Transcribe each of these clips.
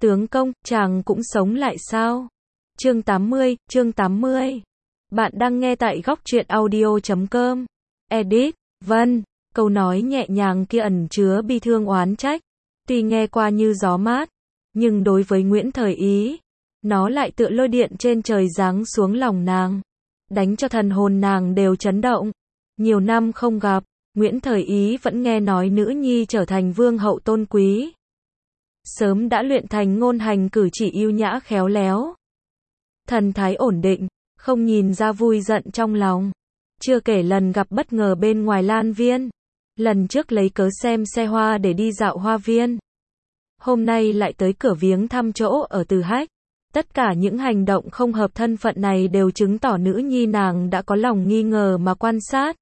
Tướng công, chàng cũng sống lại sao? Chương 80. Bạn đang nghe tại góc truyện audio.com. Edit, Vân, câu nói nhẹ nhàng kia ẩn chứa bi thương oán trách. Tuy nghe qua như gió mát, nhưng đối với Nguyễn Thời Ý, nó lại tựa lôi điện trên trời giáng xuống lòng nàng, đánh cho thần hồn nàng đều chấn động. Nhiều năm không gặp, Nguyễn Thời Ý vẫn nghe nói nữ nhi trở thành vương hậu tôn quý. Sớm đã luyện thành ngôn hành cử chỉ yêu nhã khéo léo. Thần thái ổn định, không nhìn ra vui giận trong lòng. Chưa kể lần gặp bất ngờ bên ngoài lan viên. Lần trước lấy cớ xem xe hoa để đi dạo hoa viên. Hôm nay lại tới cửa viếng thăm chỗ ở Từ Hách. Tất cả những hành động không hợp thân phận này đều chứng tỏ nữ nhi nàng đã có lòng nghi ngờ mà quan sát.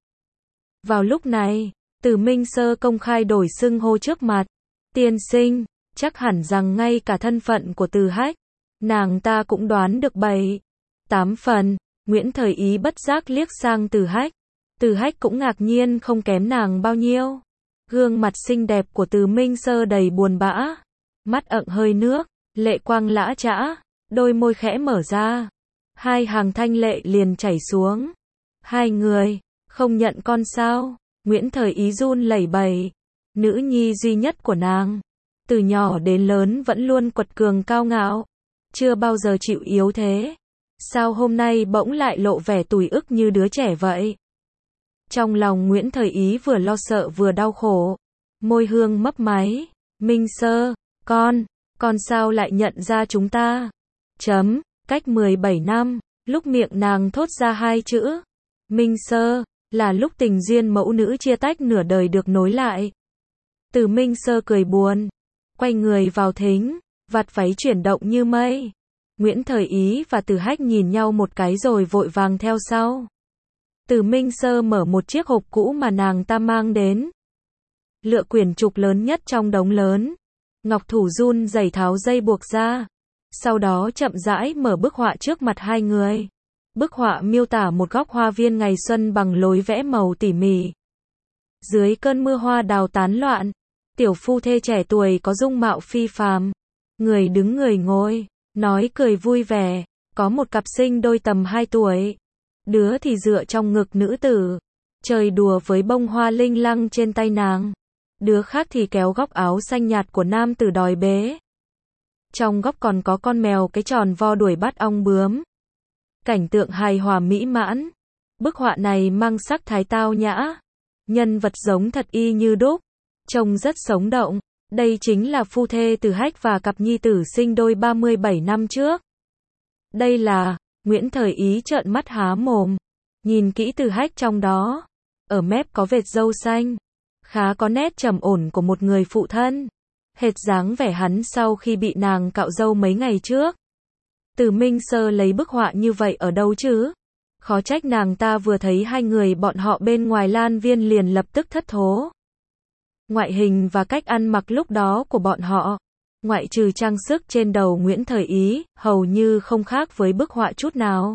Vào lúc này, Từ Minh Sơ công khai đổi xưng hô trước mặt. Tiên sinh, chắc hẳn rằng ngay cả thân phận của Từ Hách, nàng ta cũng đoán được 7-8 phần. Nguyễn Thời Ý bất giác liếc sang Từ Hách. Từ Hách cũng ngạc nhiên không kém nàng bao nhiêu. Gương mặt xinh đẹp của Từ Minh Sơ đầy buồn bã, mắt ẩn hơi nước, lệ quang lã chã, đôi môi khẽ mở ra, hai hàng thanh lệ liền chảy xuống. Hai người, không nhận con sao? Nguyễn Thời Ý run lẩy bẩy. Nữ nhi duy nhất của nàng, từ nhỏ đến lớn vẫn luôn quật cường cao ngạo, chưa bao giờ chịu yếu thế. Sao hôm nay bỗng lại lộ vẻ tủi ức như đứa trẻ vậy? Trong lòng Nguyễn Thời Ý vừa lo sợ vừa đau khổ. Môi hương mấp máy. Minh Sơ, con sao lại nhận ra chúng ta? Cách 17 năm, lúc miệng nàng thốt ra hai chữ Minh Sơ, là lúc tình duyên mẫu nữ chia tách nửa đời được nối lại. Từ Minh Sơ cười buồn, quay người vào thính, vạt váy chuyển động như mây. Nguyễn Thời Ý và Từ Hách nhìn nhau một cái rồi vội vàng theo sau. Từ Minh Sơ mở một chiếc hộp cũ mà nàng ta mang đến. Lựa quyển trục lớn nhất trong đống lớn. Ngọc thủ run rẩy tháo dây buộc ra. Sau đó chậm rãi mở bức họa trước mặt hai người. Bức họa miêu tả một góc hoa viên ngày xuân bằng lối vẽ màu tỉ mỉ. Dưới cơn mưa hoa đào tán loạn, tiểu phu thê trẻ tuổi có dung mạo phi phàm. Người đứng người ngồi, nói cười vui vẻ. Có một cặp sinh đôi tầm 2 tuổi. Đứa thì dựa trong ngực nữ tử, chơi đùa với bông hoa linh lăng trên tay nàng. Đứa khác thì kéo góc áo xanh nhạt của nam tử đòi bế. Trong góc còn có con mèo cái tròn vo đuổi bắt ong bướm. Cảnh tượng hài hòa mỹ mãn. Bức họa này mang sắc thái tao nhã. Nhân vật giống thật y như đúc. Trông rất sống động. Đây chính là phu thê Từ Hách và cặp nhi tử sinh đôi 37 năm trước. Đây là... Nguyễn Thời Ý trợn mắt há mồm. Nhìn kỹ Từ Hách trong đó. Ở mép có vệt râu xanh. Khá có nét trầm ổn của một người phụ thân. Hệt dáng vẻ hắn sau khi bị nàng cạo râu mấy ngày trước. Từ Minh Sơ lấy bức họa như vậy ở đâu chứ? Khó trách nàng ta vừa thấy hai người bọn họ bên ngoài lan viên liền lập tức thất thố. Ngoại hình và cách ăn mặc lúc đó của bọn họ, ngoại trừ trang sức trên đầu Nguyễn Thời Ý, hầu như không khác với bức họa chút nào.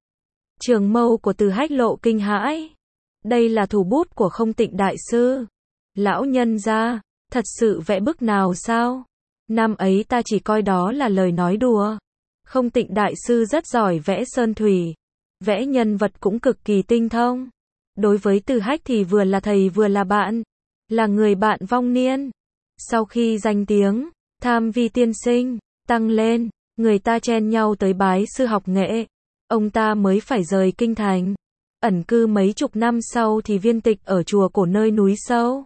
Trường mâu của Từ Hách lộ kinh hãi. Đây là thủ bút của Không Tịnh đại sư. Lão nhân gia, thật sự vẽ bức nào sao? Năm ấy ta chỉ coi đó là lời nói đùa. Không Tịnh đại sư rất giỏi vẽ sơn thủy, vẽ nhân vật cũng cực kỳ tinh thông. Đối với Từ Hách thì vừa là thầy vừa là bạn, là người bạn vong niên. Sau khi danh tiếng Tham Vi tiên sinh tăng lên, người ta chen nhau tới bái sư học nghệ. Ông ta mới phải rời kinh thành, ẩn cư mấy chục năm sau thì viên tịch ở chùa cổ nơi núi sâu.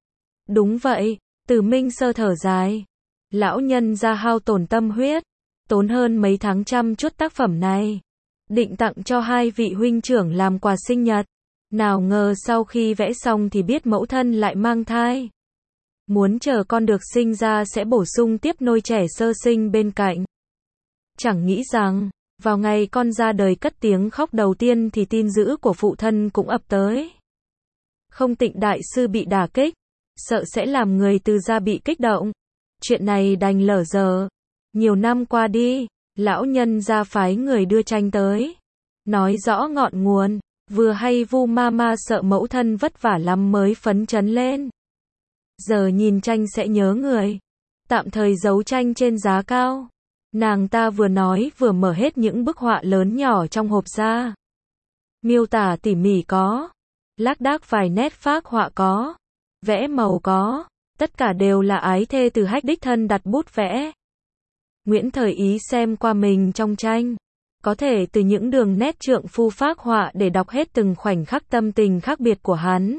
Đúng vậy, Từ Minh Sơ thở dài. Lão nhân gia hao tổn tâm huyết, tốn hơn mấy tháng chăm chút tác phẩm này, định tặng cho hai vị huynh trưởng làm quà sinh nhật. Nào ngờ sau khi vẽ xong thì biết mẫu thân lại mang thai. Muốn chờ con được sinh ra sẽ bổ sung tiếp nôi trẻ sơ sinh bên cạnh. Chẳng nghĩ rằng, vào ngày con ra đời cất tiếng khóc đầu tiên thì tin dữ của phụ thân cũng ập tới. Không Tịnh đại sư bị đả kích, sợ sẽ làm người Từ gia bị kích động. Chuyện này đành lở dở. Nhiều năm qua đi, lão nhân gia phái người đưa tranh tới, nói rõ ngọn nguồn. Vừa hay Vu Mama sợ mẫu thân vất vả lắm mới phấn chấn lên. Giờ nhìn tranh sẽ nhớ người. tạm thời giấu tranh trên giá cao. Nàng ta vừa nói vừa mở hết những bức họa lớn nhỏ trong hộp ra. Miêu tả tỉ mỉ có, lác đác vài nét phác họa có, vẽ màu có, tất cả đều là ái thê từ Hách đích thân đặt bút vẽ. Nguyễn Thời Ý xem qua mình trong tranh, có thể từ những đường nét trượng phu phác họa để đọc hết từng khoảnh khắc tâm tình khác biệt của hắn.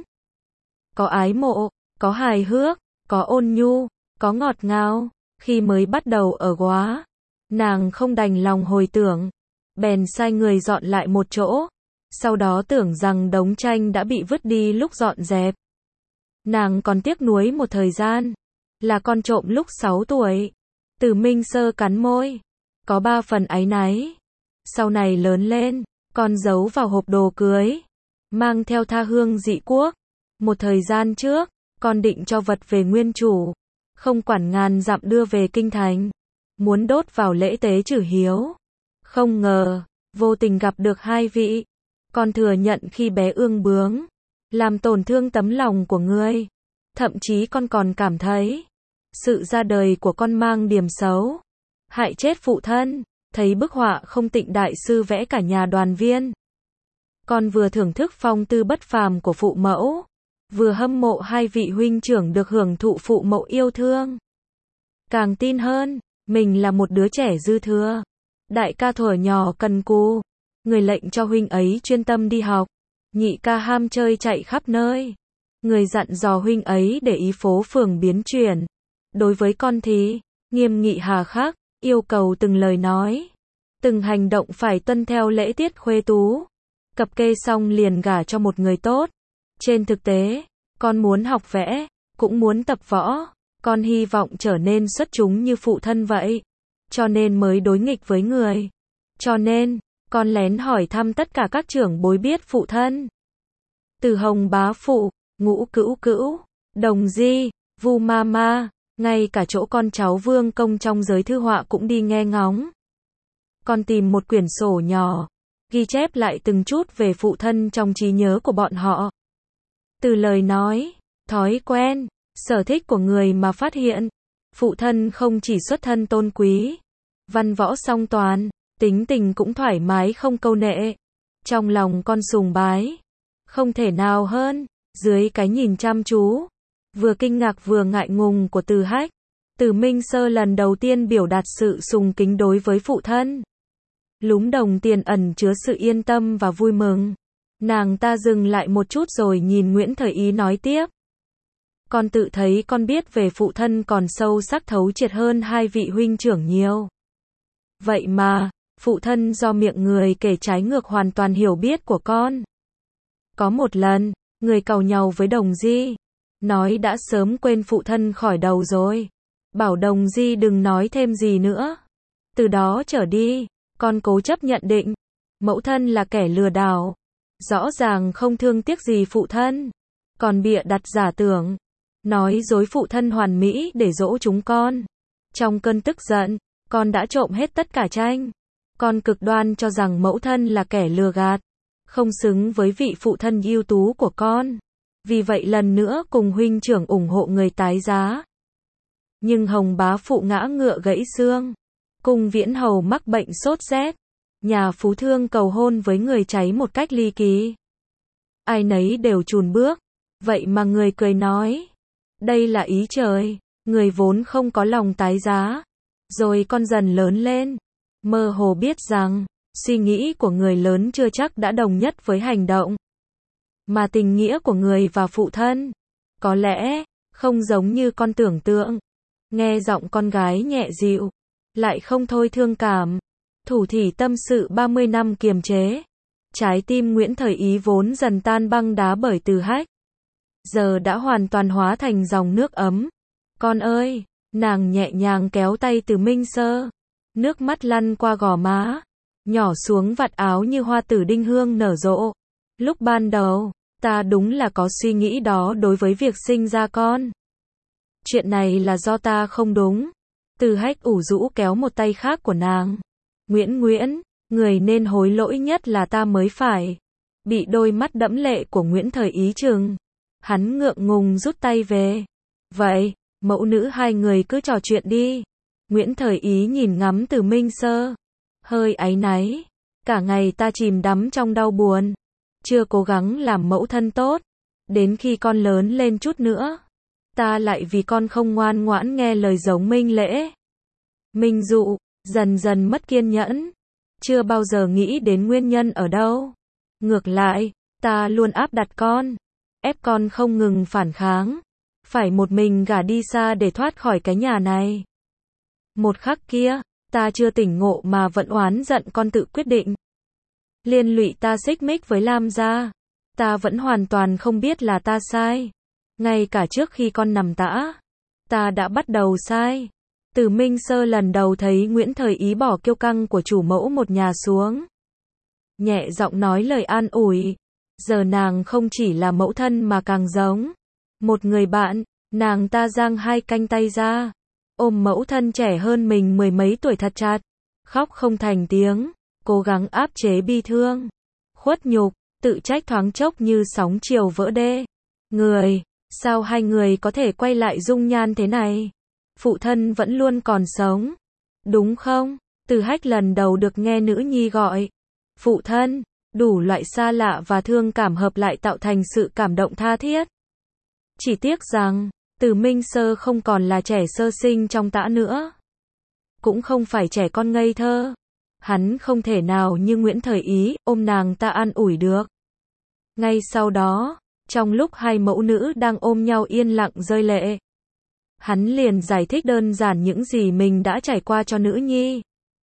Có ái mộ, có hài hước, có ôn nhu, có ngọt ngào. Khi mới bắt đầu ở góa, nàng không đành lòng hồi tưởng, bèn sai người dọn lại một chỗ, sau đó tưởng rằng đống tranh đã bị vứt đi lúc dọn dẹp. Nàng còn tiếc nuối một thời gian, là con trộm lúc 6 tuổi. Từ Minh Sơ cắn môi, có 3 phần áy náy. Sau này lớn lên, con giấu vào hộp đồ cưới, mang theo tha hương dị quốc. Một thời gian trước, con định cho vật về nguyên chủ, không quản ngàn dặm đưa về kinh thành, muốn đốt vào lễ tế trừ hiếu. Không ngờ, vô tình gặp được hai vị. Con thừa nhận khi bé ương bướng, làm tổn thương tấm lòng của ngươi. Thậm chí con còn cảm thấy, sự ra đời của con mang điểm xấu, hại chết phụ thân. Thấy bức họa không tịnh đại sư vẽ cả nhà đoàn viên. Con vừa thưởng thức phong tư bất phàm của phụ mẫu, vừa hâm mộ hai vị huynh trưởng được hưởng thụ phụ mẫu yêu thương. Càng tin hơn, mình là một đứa trẻ dư thừa. Đại ca thuở nhỏ cần cù, người lệnh cho huynh ấy chuyên tâm đi học. Nhị ca ham chơi chạy khắp nơi, người dặn dò huynh ấy để ý phố phường biến chuyển. Đối với con thì, nghiêm nghị hà khắc, yêu cầu từng lời nói, từng hành động phải tuân theo lễ tiết khuê tú. Cập kê xong liền gả cho một người tốt. Trên thực tế, con muốn học vẽ, cũng muốn tập võ, con hy vọng trở nên xuất chúng như phụ thân vậy. Cho nên mới đối nghịch với người. Cho nên, con lén hỏi thăm tất cả các trưởng bối biết phụ thân. Từ Hồng bá phụ, Ngũ cữu cữu, Đồng di, Vu ma ma, ngay cả chỗ con cháu vương công trong giới thư họa cũng đi nghe ngóng. Con tìm một quyển sổ nhỏ, ghi chép lại từng chút về phụ thân trong trí nhớ của bọn họ. Từ lời nói, thói quen, sở thích của người mà phát hiện, phụ thân không chỉ xuất thân tôn quý, văn võ song toàn, tính tình cũng thoải mái không câu nệ. Trong lòng con sùng bái, không thể nào hơn. Dưới cái nhìn chăm chú, vừa kinh ngạc vừa ngại ngùng của Từ Hách, Từ Minh Sơ lần đầu tiên biểu đạt sự sùng kính đối với phụ thân. Lúm đồng tiền ẩn chứa sự yên tâm và vui mừng. Nàng ta dừng lại một chút rồi nhìn Nguyễn Thời Ý nói tiếp. Con tự thấy con biết về phụ thân còn sâu sắc thấu triệt hơn hai vị huynh trưởng nhiều. Vậy mà, phụ thân do miệng người kể trái ngược hoàn toàn hiểu biết của con. Có một lần, người càu nhàu với Đồng Di, nói đã sớm quên phụ thân khỏi đầu rồi. Bảo Đồng Di đừng nói thêm gì nữa. Từ đó trở đi, con cố chấp nhận định, mẫu thân là kẻ lừa đảo. Rõ ràng không thương tiếc gì phụ thân, còn bịa đặt giả tưởng, nói dối phụ thân hoàn mỹ để dỗ chúng con. Trong cơn tức giận, con đã trộm hết tất cả tranh. Con cực đoan cho rằng mẫu thân là kẻ lừa gạt, không xứng với vị phụ thân ưu tú của con. Vì vậy lần nữa cùng huynh trưởng ủng hộ người tái giá. Nhưng Hồng bá phụ ngã ngựa gãy xương, Cung Viễn Hầu mắc bệnh sốt rét, nhà phú thương cầu hôn với người cháy một cách ly kỳ. Ai nấy đều chùn bước, vậy mà người cười nói, đây là ý trời, người vốn không có lòng tái giá. Rồi con dần lớn lên, mơ hồ biết rằng, suy nghĩ của người lớn chưa chắc đã đồng nhất với hành động. Mà tình nghĩa của người và phụ thân, có lẽ, không giống như con tưởng tượng. Nghe giọng con gái nhẹ dịu, lại không thôi thương cảm. Thủ thỉ tâm sự 30 năm kiềm chế. Trái tim Nguyễn Thời Ý vốn dần tan băng đá bởi Từ Hách, giờ đã hoàn toàn hóa thành dòng nước ấm. Con ơi, nàng nhẹ nhàng kéo tay Từ Minh Sơ. Nước mắt lăn qua gò má, nhỏ xuống vạt áo như hoa tử đinh hương nở rộ. Lúc ban đầu, ta đúng là có suy nghĩ đó đối với việc sinh ra con. Chuyện này là do ta không đúng. Từ Hách ủ rũ kéo một tay khác của nàng. Nguyễn, người nên hối lỗi nhất là ta mới phải. Bị đôi mắt đẫm lệ của Nguyễn Thời Ý chừng, hắn ngượng ngùng rút tay về. Vậy, Mẫu nữ hai người cứ trò chuyện đi. Nguyễn Thời Ý nhìn ngắm Từ Minh Sơ. Hơi áy náy. Cả ngày ta chìm đắm trong đau buồn. Chưa cố gắng làm mẫu thân tốt. Đến khi con lớn lên chút nữa. Ta lại vì con không ngoan ngoãn nghe lời giống Minh Lễ. Minh Dụ, dần dần mất kiên nhẫn. Chưa bao giờ nghĩ đến nguyên nhân ở đâu. Ngược lại, ta luôn áp đặt con. Ép con không ngừng phản kháng. Phải một mình gả đi xa để thoát khỏi cái nhà này. Một khắc kia, ta chưa tỉnh ngộ mà vẫn oán giận con tự quyết định. Liên lụy ta xích mích với Lam gia. Ta vẫn hoàn toàn không biết là ta sai. Ngay cả trước khi con nằm tã, ta đã bắt đầu sai. Từ Minh Sơ lần đầu thấy Nguyễn Thời Ý bỏ kiêu căng của chủ mẫu một nhà xuống. Nhẹ giọng nói lời an ủi. Giờ nàng không chỉ là mẫu thân mà càng giống một người bạn. Nàng ta giang hai cánh tay ra, ôm mẫu thân trẻ hơn mình mười mấy tuổi thật chặt. Khóc không thành tiếng, cố gắng áp chế bi thương, khuất nhục, tự trách thoáng chốc như sóng chiều vỡ đê. Sao hai người có thể quay lại dung nhan thế này? Phụ thân vẫn luôn còn sống, đúng không? Từ Hách lần đầu được nghe nữ nhi gọi phụ thân, đủ loại xa lạ và thương cảm hợp lại tạo thành sự cảm động tha thiết. Chỉ tiếc rằng, Từ Minh Sơ không còn là trẻ sơ sinh trong tã nữa. Cũng không phải trẻ con ngây thơ. Hắn không thể nào như Nguyễn Thời Ý, ôm nàng ta an ủi được. Ngay sau đó, trong lúc hai mẫu nữ đang ôm nhau yên lặng rơi lệ, hắn liền giải thích đơn giản những gì mình đã trải qua cho nữ nhi.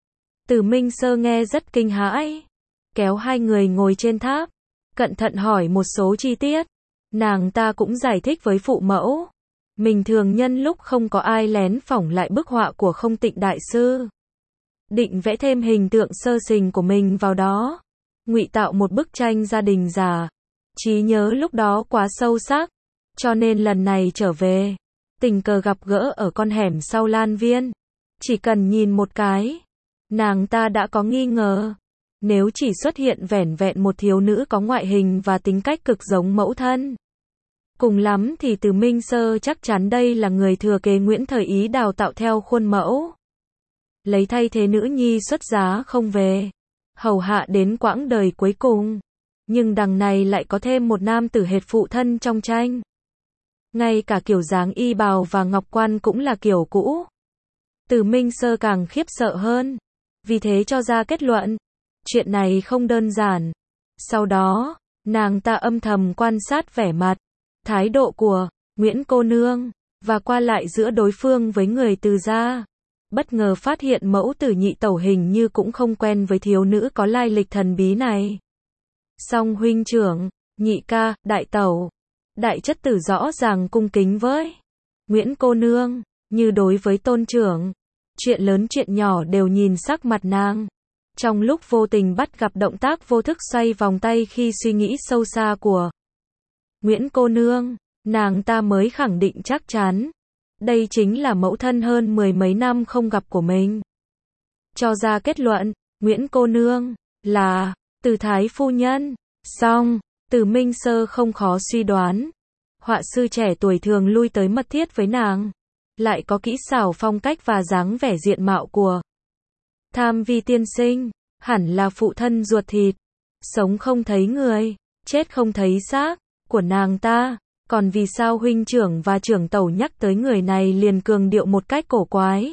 Từ Minh Sơ nghe rất kinh hãi, kéo hai người ngồi trên tháp, cẩn thận hỏi một số chi tiết. Nàng ta cũng giải thích với phụ mẫu. Mình thường nhân lúc không có ai lén phỏng lại bức họa của Không Tịnh đại sư. Định vẽ thêm hình tượng sơ sinh của mình vào đó. Ngụy tạo một bức tranh gia đình già. Trí nhớ lúc đó quá sâu sắc. Cho nên lần này trở về, tình cờ gặp gỡ ở con hẻm sau Lan Viên. Chỉ cần nhìn một cái, nàng ta đã có nghi ngờ. Nếu chỉ xuất hiện vẻn vẹn một thiếu nữ có ngoại hình và tính cách cực giống mẫu thân, cùng lắm thì Từ Minh Sơ chắc chắn đây là người thừa kế Nguyễn Thời Ý đào tạo theo khuôn mẫu. Lấy thay thế nữ nhi xuất giá không về, hầu hạ đến quãng đời cuối cùng. Nhưng đằng này lại có thêm một nam tử hệt phụ thân trong tranh. Ngay cả kiểu dáng y bào và ngọc quan cũng là kiểu cũ. Từ Minh Sơ càng khiếp sợ hơn. Vì thế cho ra kết luận, chuyện này không đơn giản. Sau đó, nàng ta âm thầm quan sát vẻ mặt, thái độ của Nguyễn cô nương, và qua lại giữa đối phương với người Từ gia. Bất ngờ phát hiện mẫu tử nhị tẩu hình như cũng không quen với thiếu nữ có lai lịch thần bí này. Song huynh trưởng, nhị ca, đại tẩu, đại chất tử rõ ràng cung kính với Nguyễn cô nương, như đối với tôn trưởng. Chuyện lớn chuyện nhỏ đều nhìn sắc mặt nàng. Trong lúc vô tình bắt gặp động tác vô thức xoay vòng tay khi suy nghĩ sâu xa của Nguyễn cô nương, nàng ta mới khẳng định chắc chắn. Đây chính là mẫu thân hơn mười mấy năm không gặp của mình. Cho ra kết luận, Nguyễn cô nương, là Từ thái phu nhân. Song, Từ Minh Sơ không khó suy đoán. Họa sư trẻ tuổi thường lui tới mật thiết với nàng. Lại có kỹ xảo phong cách và dáng vẻ diện mạo của Tham Vi tiên sinh. Hẳn là phụ thân ruột thịt. Sống không thấy người, chết không thấy xác của nàng ta. Còn vì sao huynh trưởng và trưởng tẩu nhắc tới người này liền cường điệu một cách cổ quái?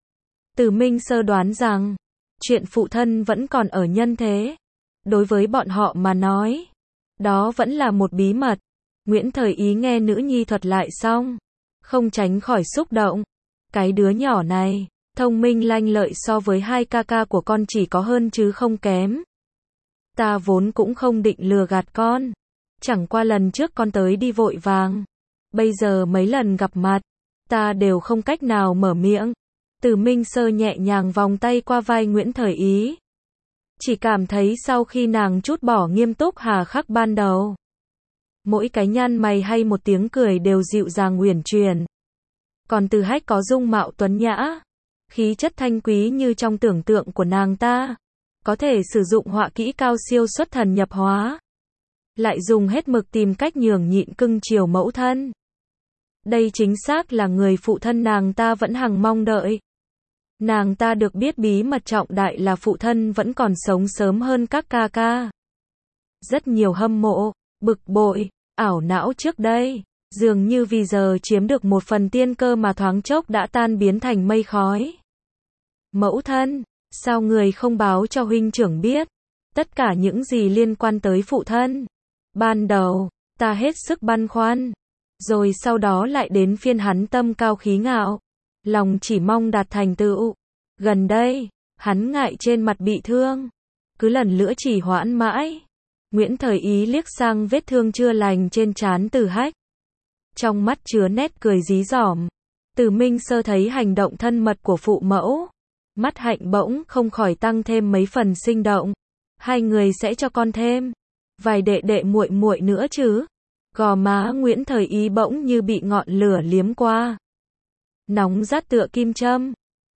Từ Minh Sơ đoán rằng, chuyện phụ thân vẫn còn ở nhân thế. Đối với bọn họ mà nói, đó vẫn là một bí mật. Nguyễn Thời Ý nghe nữ nhi thuật lại xong, không tránh khỏi xúc động. Cái đứa nhỏ này, thông minh lanh lợi so với hai ca ca của con chỉ có hơn chứ không kém. Ta vốn cũng không định lừa gạt con. Chẳng qua lần trước con tới đi vội vàng. Bây giờ mấy lần gặp mặt, ta đều không cách nào mở miệng. Từ Minh Sơ nhẹ nhàng vòng tay qua vai Nguyễn Thời Ý. Chỉ cảm thấy sau khi nàng trút bỏ nghiêm túc hà khắc ban đầu, mỗi cái nhăn mày hay một tiếng cười đều dịu dàng uyển chuyển. Còn Từ Hách có dung mạo tuấn nhã, khí chất thanh quý như trong tưởng tượng của nàng ta. Có thể sử dụng họa kỹ cao siêu xuất thần nhập hóa. Lại dùng hết mực tìm cách nhường nhịn cưng chiều mẫu thân. Đây chính xác là người phụ thân nàng ta vẫn hằng mong đợi. Nàng ta được biết bí mật trọng đại là phụ thân vẫn còn sống sớm hơn các ca ca. Rất nhiều hâm mộ, bực bội, ảo não trước đây, dường như vì giờ chiếm được một phần tiên cơ mà thoáng chốc đã tan biến thành mây khói. Mẫu thân, sao người không báo cho huynh trưởng biết? Tất cả những gì liên quan tới phụ thân. Ban đầu, ta hết sức băn khoăn. Rồi sau đó lại đến phiên hắn tâm cao khí ngạo. Lòng chỉ mong đạt thành tựu. Gần đây, hắn ngại trên mặt bị thương. Cứ lần lữa chỉ hoãn mãi. Nguyễn Thời Ý liếc sang vết thương chưa lành trên trán Từ Hách. Trong mắt chứa nét cười dí dỏm. Từ Minh Sơ thấy hành động thân mật của phụ mẫu. Mắt hạnh bỗng không khỏi tăng thêm mấy phần sinh động. Hai người sẽ cho con thêm vài đệ đệ muội muội nữa chứ? Gò má Nguyễn Thời Ý bỗng như bị ngọn lửa liếm qua. Nóng rát tựa kim châm.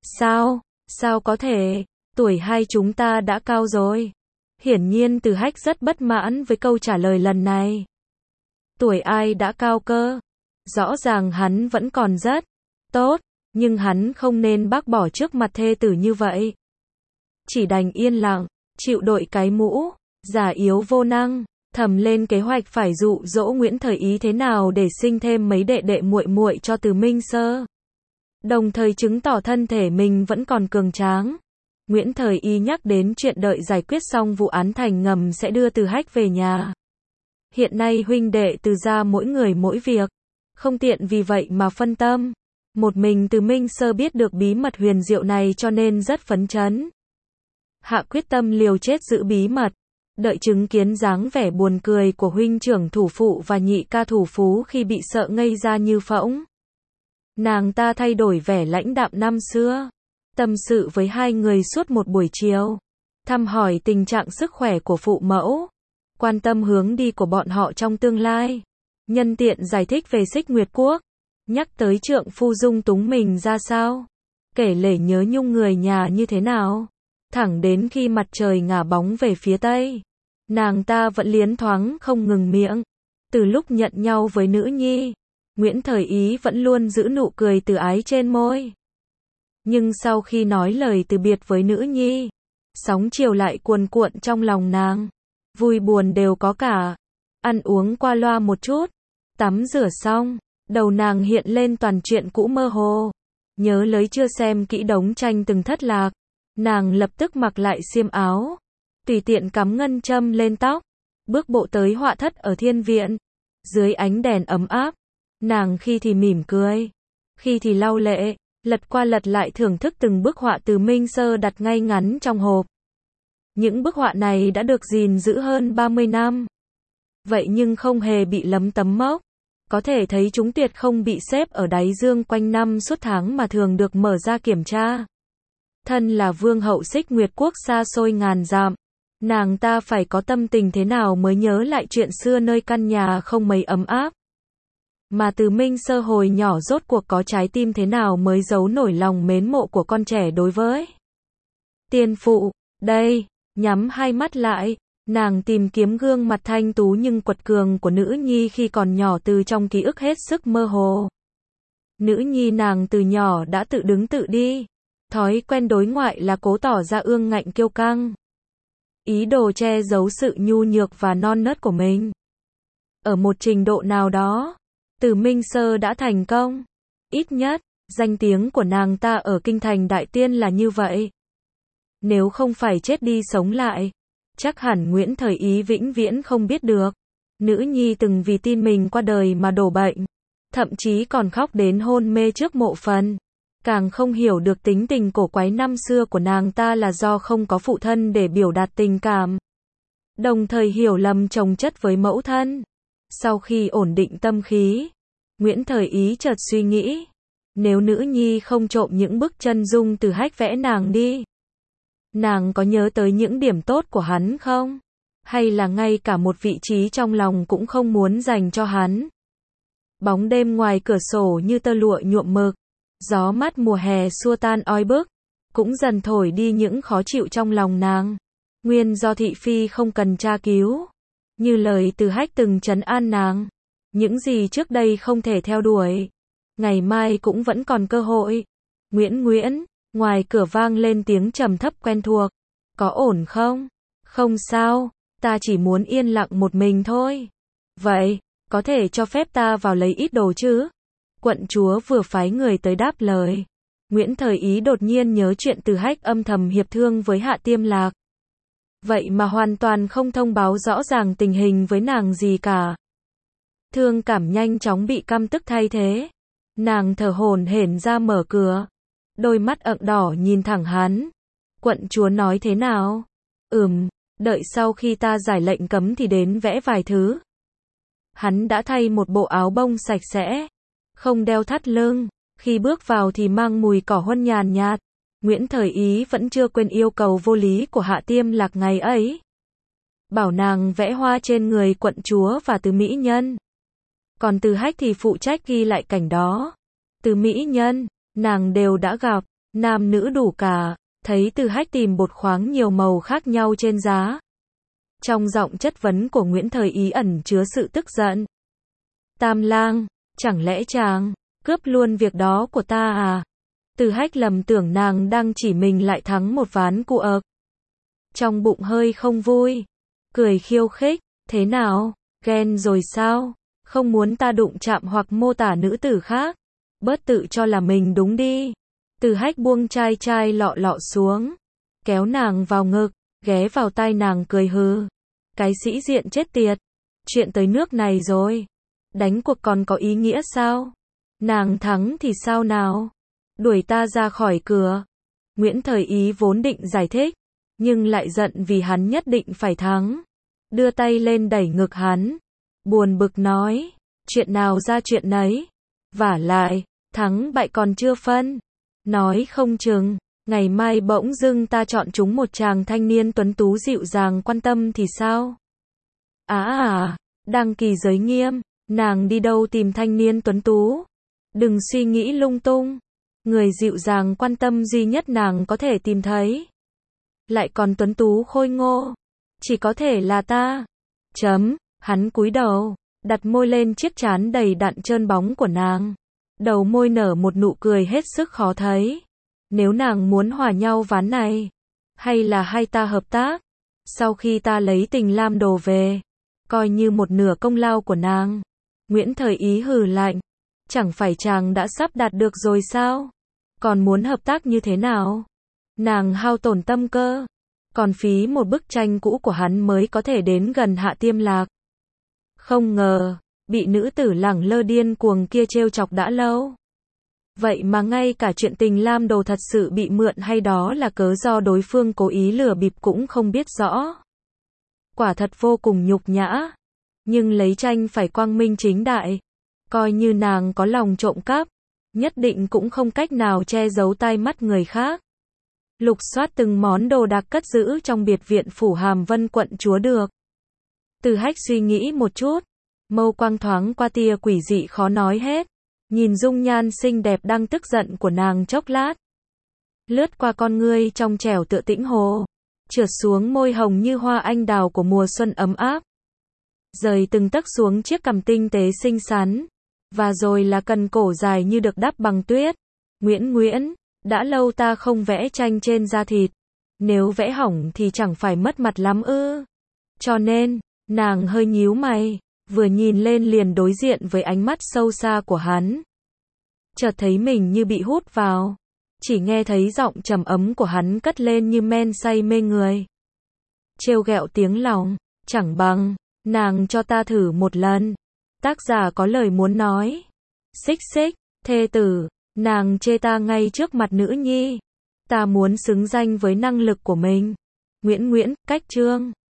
Sao có thể? Tuổi hai chúng ta đã cao rồi. Hiển nhiên Từ Hách rất bất mãn với câu trả lời lần này. Tuổi ai đã cao cơ? Rõ ràng hắn vẫn còn rất tốt, nhưng hắn không nên bác bỏ trước mặt thê tử như vậy. Chỉ đành yên lặng, chịu đội cái mũ, già yếu vô năng, thầm lên kế hoạch phải dụ dỗ Nguyễn Thời Ý thế nào để sinh thêm mấy đệ đệ muội muội cho Từ Minh Sơ. Đồng thời chứng tỏ thân thể mình vẫn còn cường tráng. Nguyễn Thời Ý nhắc đến chuyện đợi giải quyết xong vụ án Thành Ngầm sẽ đưa Từ Hách về nhà. Hiện nay huynh đệ Từ gia mỗi người mỗi việc, không tiện vì vậy mà phân tâm. Một mình Từ Minh Sơ biết được bí mật huyền diệu này cho nên rất phấn chấn. Hạ quyết tâm liều chết giữ bí mật. Đợi chứng kiến dáng vẻ buồn cười của huynh trưởng thủ phụ và nhị ca thủ phú khi bị sợ ngây ra như phỗng. Nàng ta thay đổi vẻ lãnh đạm năm xưa. Tâm sự với hai người suốt một buổi chiều. Thăm hỏi tình trạng sức khỏe của phụ mẫu. Quan tâm hướng đi của bọn họ trong tương lai. Nhân tiện giải thích về Xích Nguyệt Quốc. Nhắc tới trượng phu dung túng mình ra sao. Kể lể nhớ nhung người nhà như thế nào. Thẳng đến khi mặt trời ngả bóng về phía tây. Nàng ta vẫn liến thoáng không ngừng miệng. Từ lúc nhận nhau với nữ nhi, Nguyễn Thời Ý vẫn luôn giữ nụ cười từ ái trên môi. Nhưng sau khi nói lời từ biệt với nữ nhi, sóng chiều lại cuồn cuộn trong lòng nàng. Vui buồn đều có cả. Ăn uống qua loa một chút. Tắm rửa xong, đầu nàng hiện lên toàn chuyện cũ mơ hồ. Nhớ lấy chưa xem kỹ đống tranh từng thất lạc. Nàng lập tức mặc lại xiêm áo. Tùy tiện cắm ngân châm lên tóc. Bước bộ tới họa thất ở thiên viện. Dưới ánh đèn ấm áp. Nàng khi thì mỉm cười. Khi thì lau lệ. Lật qua lật lại thưởng thức từng bức họa Từ Minh Sơ đặt ngay ngắn trong hộp. Những bức họa này đã được gìn giữ hơn 30 năm. Vậy nhưng không hề bị lấm tấm mốc. Có thể thấy chúng tuyệt không bị xếp ở đáy dương quanh năm suốt tháng mà thường được mở ra kiểm tra. Thân là vương hậu Xích Nguyệt Quốc xa xôi ngàn dặm. Nàng ta phải có tâm tình thế nào mới nhớ lại chuyện xưa nơi căn nhà không mấy ấm áp. Mà Từ Minh Sơ hồi nhỏ rốt cuộc có trái tim thế nào mới giấu nổi lòng mến mộ của con trẻ đối với tiên phụ. Đây, nhắm hai mắt lại, nàng tìm kiếm gương mặt thanh tú nhưng quật cường của nữ nhi khi còn nhỏ từ trong ký ức hết sức mơ hồ. Nữ nhi nàng từ nhỏ đã tự đứng tự đi. Thói quen đối ngoại là cố tỏ ra ương ngạnh kiêu căng. Ý đồ che giấu sự nhu nhược và non nớt của mình. Ở một trình độ nào đó, Từ Minh Sơ đã thành công. Ít nhất, danh tiếng của nàng ta ở kinh thành Đại Tiên là như vậy. Nếu không phải chết đi sống lại, chắc hẳn Nguyễn Thời Ý vĩnh viễn không biết được. Nữ nhi từng vì tin mình qua đời mà đổ bệnh. Thậm chí còn khóc đến hôn mê trước mộ phần. Càng không hiểu được tính tình cổ quái năm xưa của nàng ta là do không có phụ thân để biểu đạt tình cảm. Đồng thời hiểu lầm chồng chất với mẫu thân. Sau khi ổn định tâm khí, Nguyễn Thời Ý chợt suy nghĩ. Nếu nữ nhi không trộm những bức chân dung Từ Hách vẽ nàng đi. Nàng có nhớ tới những điểm tốt của hắn không? Hay là ngay cả một vị trí trong lòng cũng không muốn dành cho hắn? Bóng đêm ngoài cửa sổ như tơ lụa nhuộm mực. Gió mát mùa hè xua tan oi bức, cũng dần thổi đi những khó chịu trong lòng nàng. Nguyên do thị phi không cần tra cứu. Như lời Từ Hách từng trấn an nàng. Những gì trước đây không thể theo đuổi, ngày mai cũng vẫn còn cơ hội. Nguyễn, ngoài cửa vang lên tiếng trầm thấp quen thuộc. Có ổn không? Không sao, ta chỉ muốn yên lặng một mình thôi. Vậy, có thể cho phép ta vào lấy ít đồ chứ? Quận chúa vừa phái người tới đáp lời. Nguyễn Thời Ý đột nhiên nhớ chuyện Từ Hách âm thầm hiệp thương với Hạ Tiêm Lạc. Vậy mà hoàn toàn không thông báo rõ ràng tình hình với nàng gì cả. Thương cảm nhanh chóng bị căm tức thay thế. Nàng thở hổn hển ra mở cửa. Đôi mắt ửng đỏ nhìn thẳng hắn. Quận chúa nói thế nào? Đợi sau khi ta giải lệnh cấm thì đến vẽ vài thứ. Hắn đã thay một bộ áo bông sạch sẽ, không đeo thắt lưng, khi bước vào thì mang mùi cỏ huân nhàn nhạt. Nguyễn Thời Ý vẫn chưa quên yêu cầu vô lý của Hạ Tiêm Lạc ngày ấy. Bảo nàng vẽ hoa trên người quận chúa và Từ mỹ nhân. Còn Từ Hách thì phụ trách ghi lại cảnh đó. Từ mỹ nhân, nàng đều đã gặp, nam nữ đủ cả. Thấy Từ Hách tìm bột khoáng nhiều màu khác nhau trên giá. Trong giọng chất vấn của Nguyễn Thời Ý ẩn chứa sự tức giận. Tam lang, chẳng lẽ chàng cướp luôn việc đó của ta à? Từ Hách lầm tưởng nàng đang chỉ mình lại thắng một ván cù ợc. Trong bụng hơi không vui, cười khiêu khích, thế nào, ghen rồi sao? Không muốn ta đụng chạm hoặc mô tả nữ tử khác? Bớt tự cho là mình đúng đi. Từ Hách buông chai lọ xuống, kéo nàng vào ngực, ghé vào tai nàng cười hừ. Cái sĩ diện chết tiệt, chuyện tới nước này rồi, đánh cuộc còn có ý nghĩa sao? Nàng thắng thì sao nào? Đuổi ta ra khỏi cửa. Nguyễn Thời Ý vốn định giải thích, nhưng lại giận vì hắn nhất định phải thắng. Đưa tay lên đẩy ngực hắn, buồn bực nói, chuyện nào ra chuyện nấy. Vả lại, thắng bại còn chưa phân. Nói không chừng, ngày mai bỗng dưng ta chọn chúng một chàng thanh niên tuấn tú dịu dàng quan tâm thì sao? Đang kỳ giới nghiêm, nàng đi đâu tìm thanh niên tuấn tú? Đừng suy nghĩ lung tung. Người dịu dàng quan tâm duy nhất nàng có thể tìm thấy, lại còn tuấn tú khôi ngô, chỉ có thể là ta. Hắn cúi đầu, đặt môi lên chiếc trán đầy đặn trơn bóng của nàng. Đầu môi nở một nụ cười hết sức khó thấy. Nếu nàng muốn hòa nhau ván này, hay là hai ta hợp tác, sau khi ta lấy Tình Lam Đồ về, coi như một nửa công lao của nàng. Nguyễn Thời Ý hừ lạnh, chẳng phải chàng đã sắp đạt được rồi sao? Còn muốn hợp tác như thế nào? Nàng hao tổn tâm cơ, còn phí một bức tranh cũ của hắn mới có thể đến gần Hạ Tiêm Lạc. Không ngờ, bị nữ tử lẳng lơ điên cuồng kia trêu chọc đã lâu. Vậy mà ngay cả chuyện Tình Lam Đồ thật sự bị mượn hay đó là cớ do đối phương cố ý lừa bịp cũng không biết rõ. Quả thật vô cùng nhục nhã. Nhưng lấy tranh phải quang minh chính đại. Coi như nàng có lòng trộm cắp, nhất định cũng không cách nào che giấu tai mắt người khác. Lục soát từng món đồ đạc cất giữ trong biệt viện phủ Hàm Vân quận chúa được. Từ Hách suy nghĩ một chút, mâu quang thoáng qua tia quỷ dị khó nói hết. Nhìn dung nhan xinh đẹp đang tức giận của nàng chốc lát. Lướt qua con ngươi trong trẻo tựa tĩnh hồ. Trượt xuống môi hồng như hoa anh đào của mùa xuân ấm áp. Rời từng tấc xuống chiếc cằm tinh tế xinh xắn. Và rồi là cần cổ dài như được đắp bằng tuyết. Nguyễn, đã lâu ta không vẽ tranh trên da thịt. Nếu vẽ hỏng thì chẳng phải mất mặt lắm ư? Cho nên, nàng hơi nhíu mày. Vừa nhìn lên liền đối diện với ánh mắt sâu xa của hắn. Chợt thấy mình như bị hút vào. Chỉ nghe thấy giọng trầm ấm của hắn cất lên như men say mê người. Trêu ghẹo tiếng lòng, chẳng bằng, nàng cho ta thử một lần. Tác giả có lời muốn nói. Xích, thê tử, nàng chê ta ngay trước mặt nữ nhi. Ta muốn xứng danh với năng lực của mình. Nguyễn, cách chương.